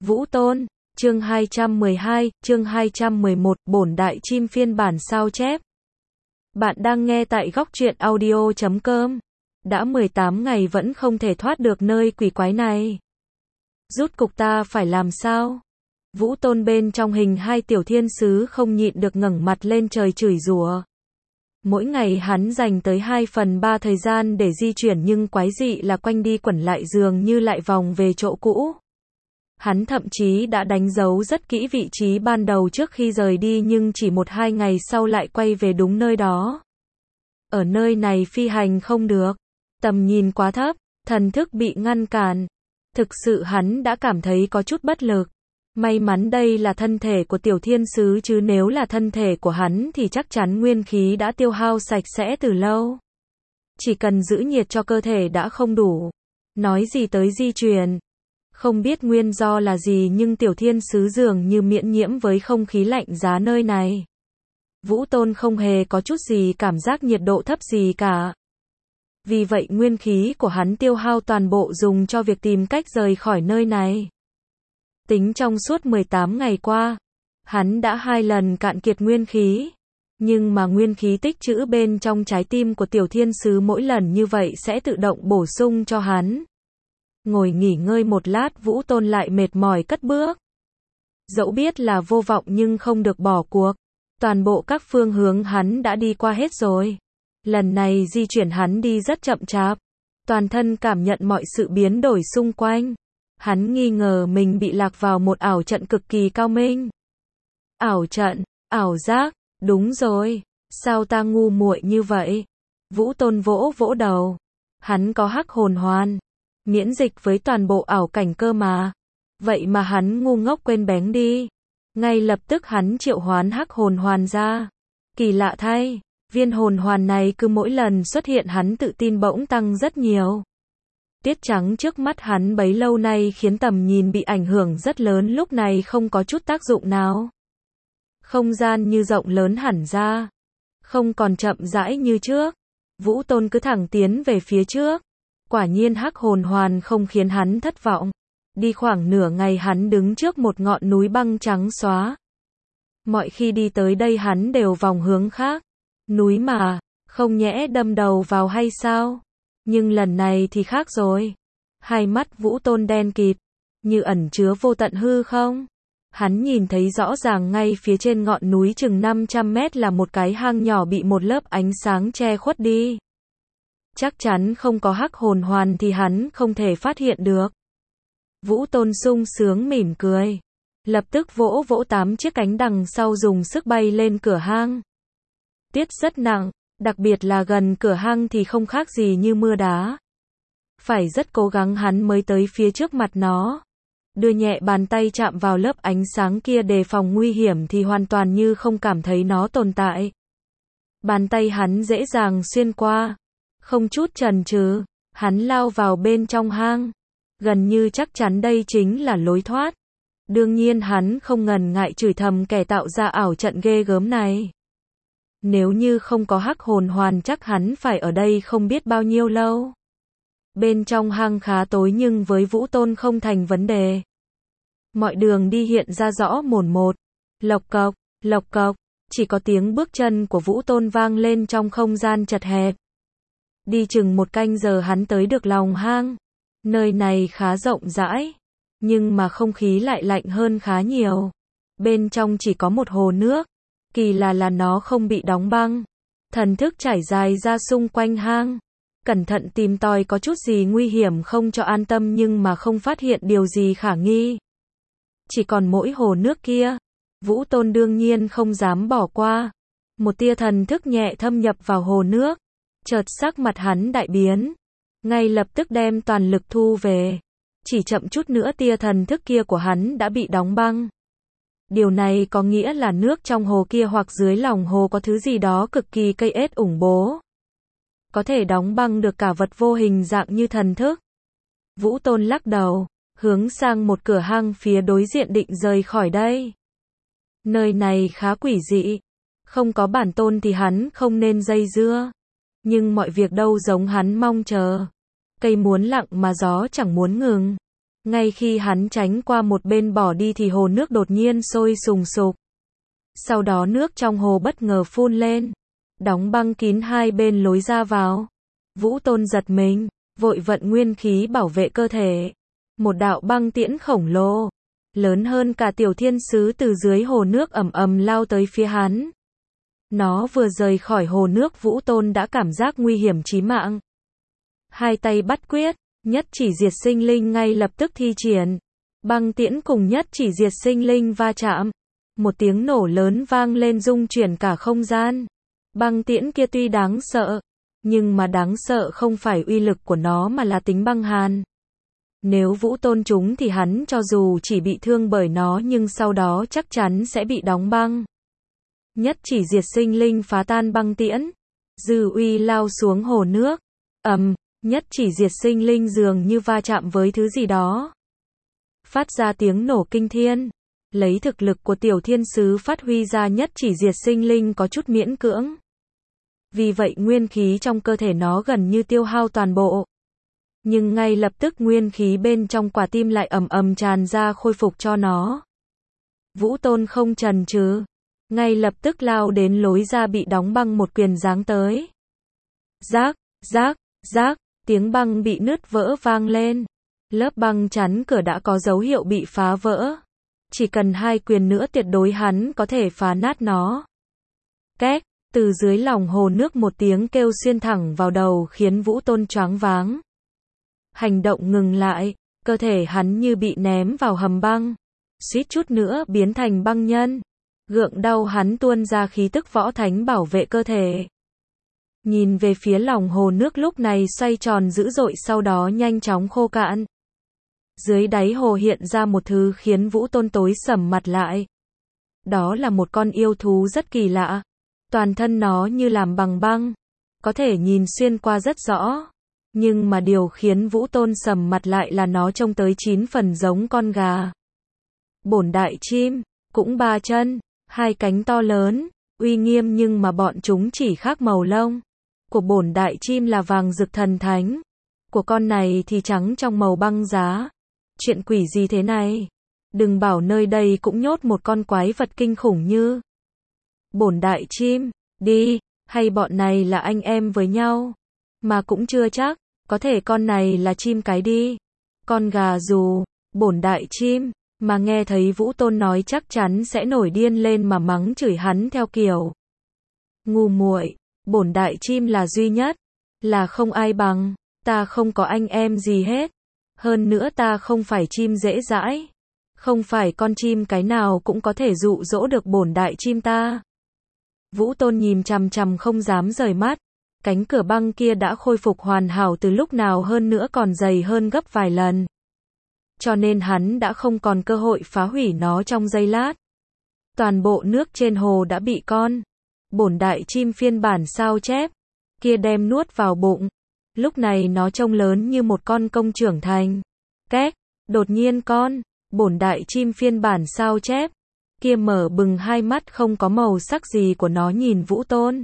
Vũ Tôn, chương 212, chương 211, bổn đại chim phiên bản sao chép. Bạn đang nghe tại góc truyện audio.com. Đã 18 ngày vẫn không thể thoát được nơi quỷ quái này. Rút cục ta phải làm sao? Vũ Tôn bên trong hình hai tiểu thiên sứ không nhịn được ngẩng mặt lên trời chửi rủa. Mỗi ngày hắn dành tới 2/3 thời gian để di chuyển nhưng quái dị là quanh đi quẩn lại dường như lại vòng về chỗ cũ. Hắn thậm chí đã đánh dấu rất kỹ vị trí ban đầu trước khi rời đi nhưng chỉ 1-2 ngày sau lại quay về đúng nơi đó. Ở nơi này phi hành không được, tầm nhìn quá thấp, thần thức bị ngăn cản. Thực sự hắn đã cảm thấy có chút bất lực. May mắn đây là thân thể của tiểu thiên sứ chứ nếu là thân thể của hắn thì chắc chắn nguyên khí đã tiêu hao sạch sẽ từ lâu. Chỉ cần giữ nhiệt cho cơ thể đã không đủ. Nói gì tới di chuyển. Không biết nguyên do là gì nhưng tiểu thiên sứ dường như miễn nhiễm với không khí lạnh giá nơi này. Vũ Tôn không hề có chút gì cảm giác nhiệt độ thấp gì cả. Vì vậy nguyên khí của hắn tiêu hao toàn bộ dùng cho việc tìm cách rời khỏi nơi này. Tính trong suốt 18 ngày qua, hắn đã 2 lần cạn kiệt nguyên khí. Nhưng mà nguyên khí tích trữ bên trong trái tim của tiểu thiên sứ mỗi lần như vậy sẽ tự động bổ sung cho hắn. Ngồi nghỉ ngơi một lát Vũ Tôn lại mệt mỏi cất bước. Dẫu biết là vô vọng nhưng không được bỏ cuộc. Toàn bộ các phương hướng hắn đã đi qua hết rồi. Lần này di chuyển hắn đi rất chậm chạp. Toàn thân cảm nhận mọi sự biến đổi xung quanh. Hắn nghi ngờ mình bị lạc vào một ảo trận cực kỳ cao minh. Ảo trận, ảo giác, đúng rồi. Sao ta ngu muội như vậy? Vũ Tôn vỗ vỗ đầu. Hắn có hắc hồn hoàn. Miễn dịch với toàn bộ ảo cảnh cơ mà. Vậy mà hắn ngu ngốc quên bén đi. Ngay lập tức hắn triệu hoán hắc hồn hoàn ra. Kỳ lạ thay, viên hồn hoàn này cứ mỗi lần xuất hiện hắn tự tin bỗng tăng rất nhiều. Tiết trắng trước mắt hắn bấy lâu nay khiến tầm nhìn bị ảnh hưởng rất lớn lúc này không có chút tác dụng nào. Không gian như rộng lớn hẳn ra. Không còn chậm rãi như trước. Vũ Tôn cứ thẳng tiến về phía trước. Quả nhiên hắc hồn hoàn không khiến hắn thất vọng. Đi khoảng nửa ngày hắn đứng trước một ngọn núi băng trắng xóa. Mọi khi đi tới đây hắn đều vòng hướng khác. Núi mà, không nhẽ đâm đầu vào hay sao? Nhưng lần này thì khác rồi. Hai mắt Vũ Tôn đen kịt, như ẩn chứa vô tận hư không. Hắn nhìn thấy rõ ràng ngay phía trên ngọn núi chừng 500 mét là một cái hang nhỏ bị một lớp ánh sáng che khuất đi. Chắc chắn không có hắc hồn hoàn thì hắn không thể phát hiện được. Vũ Tôn sung sướng mỉm cười. Lập tức vỗ vỗ 8 chiếc cánh đằng sau dùng sức bay lên cửa hang. Tiết rất nặng, đặc biệt là gần cửa hang thì không khác gì như mưa đá. Phải rất cố gắng hắn mới tới phía trước mặt nó. Đưa nhẹ bàn tay chạm vào lớp ánh sáng kia đề phòng nguy hiểm thì hoàn toàn như không cảm thấy nó tồn tại. Bàn tay hắn dễ dàng xuyên qua. Không chút chần chừ, hắn lao vào bên trong hang. Gần như chắc chắn đây chính là lối thoát. Đương nhiên hắn không ngần ngại chửi thầm kẻ tạo ra ảo trận ghê gớm này. Nếu như không có hắc hồn hoàn chắc hắn phải ở đây không biết bao nhiêu lâu. Bên trong hang khá tối nhưng với Vũ Tôn không thành vấn đề. Mọi đường đi hiện ra rõ mồn một. Lộc cộc, chỉ có tiếng bước chân của Vũ Tôn vang lên trong không gian chật hẹp. Đi chừng 1 canh giờ hắn tới được lòng hang. Nơi này khá rộng rãi, nhưng mà không khí lại lạnh hơn khá nhiều. Bên trong chỉ có một hồ nước, kỳ là nó không bị đóng băng. Thần thức trải dài ra xung quanh hang, cẩn thận tìm tòi có chút gì nguy hiểm không cho an tâm nhưng mà không phát hiện điều gì khả nghi. Chỉ còn mỗi hồ nước kia, Vũ Tôn đương nhiên không dám bỏ qua. Một tia thần thức nhẹ thâm nhập vào hồ nước, chợt sắc mặt hắn đại biến. Ngay lập tức đem toàn lực thu về. Chỉ chậm chút nữa tia thần thức kia của hắn đã bị đóng băng. Điều này có nghĩa là nước trong hồ kia hoặc dưới lòng hồ có thứ gì đó cực kỳ cây ết ủng bố. Có thể đóng băng được cả vật vô hình dạng như thần thức. Vũ Tôn lắc đầu, hướng sang một cửa hang phía đối diện định rời khỏi đây. Nơi này khá quỷ dị. Không có bản tôn thì hắn không nên dây dưa. Nhưng mọi việc đâu giống hắn mong chờ. Cây muốn lặng mà gió chẳng muốn ngừng. Ngay khi hắn tránh qua một bên bỏ đi thì hồ nước đột nhiên sôi sùng sục. Sau đó nước trong hồ bất ngờ phun lên, đóng băng kín hai bên lối ra vào. Vũ Tôn giật mình, vội vận nguyên khí bảo vệ cơ thể. Một đạo băng tiễn khổng lồ, lớn hơn cả tiểu thiên sứ từ dưới hồ nước ầm ầm lao tới phía hắn. Nó vừa rời khỏi hồ nước, Vũ Tôn đã cảm giác nguy hiểm chí mạng. Hai tay bắt quyết, nhất chỉ diệt sinh linh ngay lập tức thi triển. Băng tiễn cùng nhất chỉ diệt sinh linh va chạm. Một tiếng nổ lớn vang lên rung chuyển cả không gian. Băng tiễn kia tuy đáng sợ, nhưng mà đáng sợ không phải uy lực của nó mà là tính băng hàn. Nếu Vũ Tôn trúng thì hắn cho dù chỉ bị thương bởi nó nhưng sau đó chắc chắn sẽ bị đóng băng. Nhất chỉ diệt sinh linh phá tan băng tiễn, dư uy lao xuống hồ nước. Nhất chỉ diệt sinh linh dường như va chạm với thứ gì đó, phát ra tiếng nổ kinh thiên. Lấy thực lực của tiểu thiên sứ phát huy ra nhất chỉ diệt sinh linh có chút miễn cưỡng. Vì vậy nguyên khí trong cơ thể nó gần như tiêu hao toàn bộ. Nhưng ngay lập tức nguyên khí bên trong quả tim lại ầm ầm tràn ra khôi phục cho nó. Vũ Tôn không chần chừ, ngay lập tức lao đến lối ra bị đóng băng, một quyền giáng tới. Rác, rác, rác, tiếng băng bị nứt vỡ vang lên. Lớp băng chắn cửa đã có dấu hiệu bị phá vỡ. Chỉ cần hai quyền nữa tuyệt đối hắn có thể phá nát nó. Két, từ dưới lòng hồ nước một tiếng kêu xuyên thẳng vào đầu khiến Vũ Tôn choáng váng. Hành động ngừng lại, cơ thể hắn như bị ném vào hầm băng, suýt chút nữa biến thành băng nhân. Gượng đau hắn tuôn ra khí tức võ thánh bảo vệ cơ thể. Nhìn về phía lòng hồ nước lúc này xoay tròn dữ dội, sau đó nhanh chóng khô cạn. Dưới đáy hồ hiện ra một thứ khiến Vũ Tôn tối sầm mặt lại. Đó là một con yêu thú rất kỳ lạ. Toàn thân nó như làm bằng băng, có thể nhìn xuyên qua rất rõ. Nhưng mà điều khiến Vũ Tôn sầm mặt lại là nó trông tới 9 phần giống con gà. Bổn đại chim, cũng 3 chân, 2 cánh to lớn, uy nghiêm, nhưng mà bọn chúng chỉ khác màu lông. Của bổn đại chim là vàng rực thần thánh, của con này thì trắng trong màu băng giá. Chuyện quỷ gì thế này? Đừng bảo nơi đây cũng nhốt một con quái vật kinh khủng như bổn đại chim, đi, hay bọn này là anh em với nhau? Mà cũng chưa chắc, có thể con này là chim cái đi. Con gà dù, bổn đại chim, mà nghe thấy Vũ Tôn nói chắc chắn sẽ nổi điên lên mà mắng chửi hắn theo kiểu ngu muội, bổn đại chim là duy nhất, là không ai bằng, ta không có anh em gì hết. Hơn nữa ta không phải chim dễ dãi, không phải con chim cái nào cũng có thể dụ dỗ được bổn đại chim ta. Vũ Tôn nhìn chằm chằm không dám rời mắt. Cánh cửa băng kia đã khôi phục hoàn hảo từ lúc nào, hơn nữa còn dày hơn gấp vài lần. Cho nên hắn đã không còn cơ hội phá hủy nó trong giây lát. Toàn bộ nước trên hồ đã bị con bổn đại chim phiên bản sao chép kia đem nuốt vào bụng. Lúc này nó trông lớn như một con công trưởng thành. Két, đột nhiên con bổn đại chim phiên bản sao chép kia mở bừng hai mắt không có màu sắc gì của nó nhìn Vũ Tôn,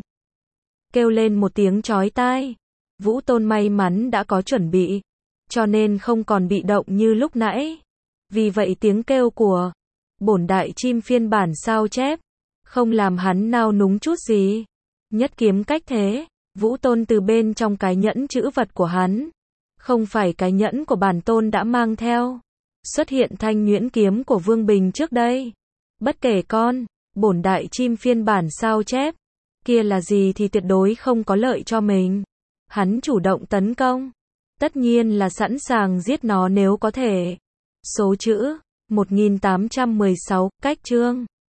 kêu lên một tiếng chói tai. Vũ Tôn may mắn đã có chuẩn bị, cho nên không còn bị động như lúc nãy. Vì vậy tiếng kêu của bổn đại chim phiên bản sao chép không làm hắn nao núng chút gì. Nhất kiếm cách thế, Vũ Tôn từ bên trong cái nhẫn chữ vật của hắn, không phải cái nhẫn của bản tôn đã mang theo, xuất hiện thanh nhuyễn kiếm của Vương Bình trước đây. Bất kể con bổn đại chim phiên bản sao chép kia là gì thì tuyệt đối không có lợi cho mình. Hắn chủ động tấn công, tất nhiên là sẵn sàng giết nó nếu có thể. Số chữ 1816, cách chương